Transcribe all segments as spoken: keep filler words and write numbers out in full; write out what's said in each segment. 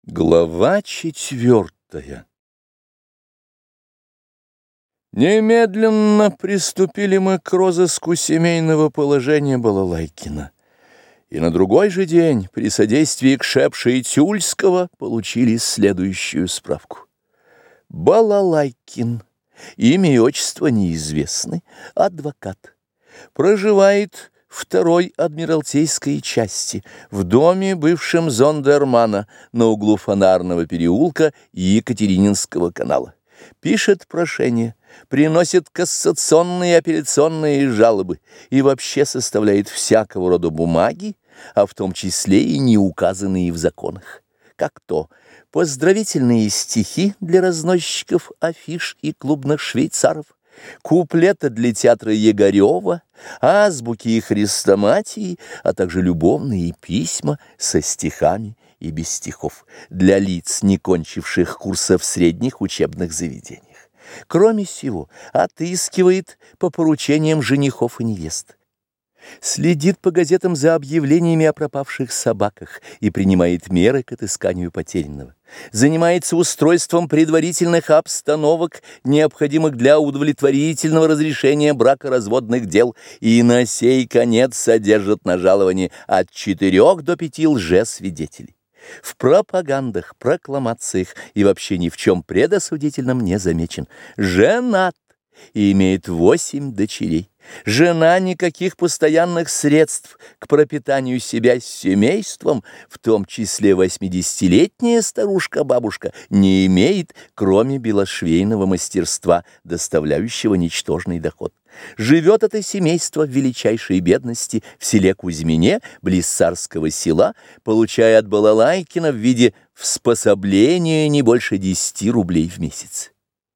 Глава четвертая. Немедленно приступили мы к розыску семейного положения Балалайкина, и на другой же день при содействии Кшепша и Тюльского получили следующую справку. Балалайкин, имя и отчество неизвестны, адвокат, проживает второй адмиралтейской части, в доме, бывшем Зондермана, на углу Фонарного переулка и Екатерининского канала. Пишет прошение, приносит кассационные и апелляционные жалобы и вообще составляет всякого рода бумаги, а в том числе и не указанные в законах, как то поздравительные стихи для разносчиков афиш и клубных швейцаров, куплеты для театра Егорева, азбуки и хрестоматии, а также любовные письма со стихами и без стихов для лиц, не кончивших курса в средних учебных заведениях. Кроме сего, отыскивает по поручениям женихов и невест, следит по газетам за объявлениями о пропавших собаках и принимает меры к отысканию потерянного, занимается устройством предварительных обстановок, необходимых для удовлетворительного разрешения бракоразводных дел, и на сей конец содержит на жаловании от четырех до пяти лжесвидетелей. В пропагандах, прокламациях и вообще ни в чем предосудительном не замечен. Женат и имеет восемь дочерей. Жена никаких постоянных средств к пропитанию себя с семейством, в том числе восьмидесятилетняя старушка-бабушка, не имеет, кроме белошвейного мастерства, доставляющего ничтожный доход. Живет это семейство в величайшей бедности в селе Кузьмине, близ Царского села, получая от Балалайкина в виде вспособления не больше десяти рублей в месяц.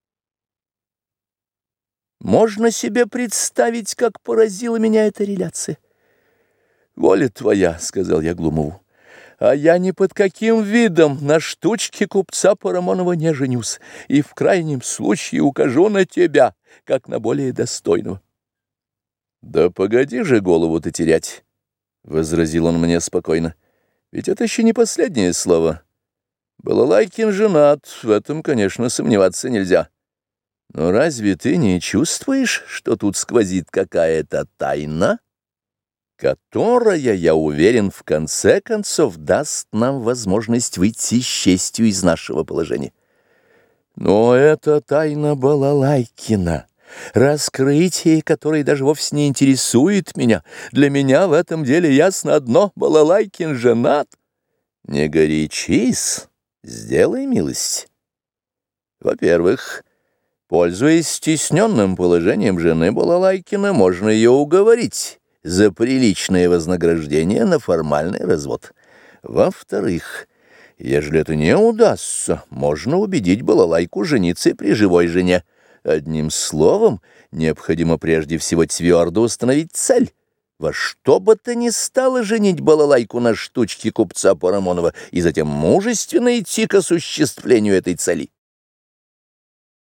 Можно себе представить, как поразила меня эта реляция. «Воля твоя», — сказал я Глумову, — «а я ни под каким видом на штучке купца Парамонова не женюсь, и в крайнем случае укажу на тебя, как на более достойного». «Да погоди же голову-то терять», — возразил он мне спокойно, — «ведь это еще не последнее слово. Балалайкин женат, в этом, конечно, сомневаться нельзя. Но разве ты не чувствуешь, что тут сквозит какая-то тайна, которая, я уверен, в конце концов даст нам возможность выйти с честью из нашего положения? Но это тайна Балалайкина, раскрытие которой даже вовсе не интересует меня. Для меня в этом деле ясно одно: Балалайкин женат. Не горячись, сделай милость. Во-первых, пользуясь стесненным положением жены Балалайкина, можно ее уговорить за приличное вознаграждение на формальный развод. Во-вторых, ежели это не удастся, можно убедить Балалайку жениться при живой жене. Одним словом, необходимо прежде всего твердо установить цель. Во что бы то ни стало женить Балалайку на штучке купца Парамонова и затем мужественно идти к осуществлению этой цели.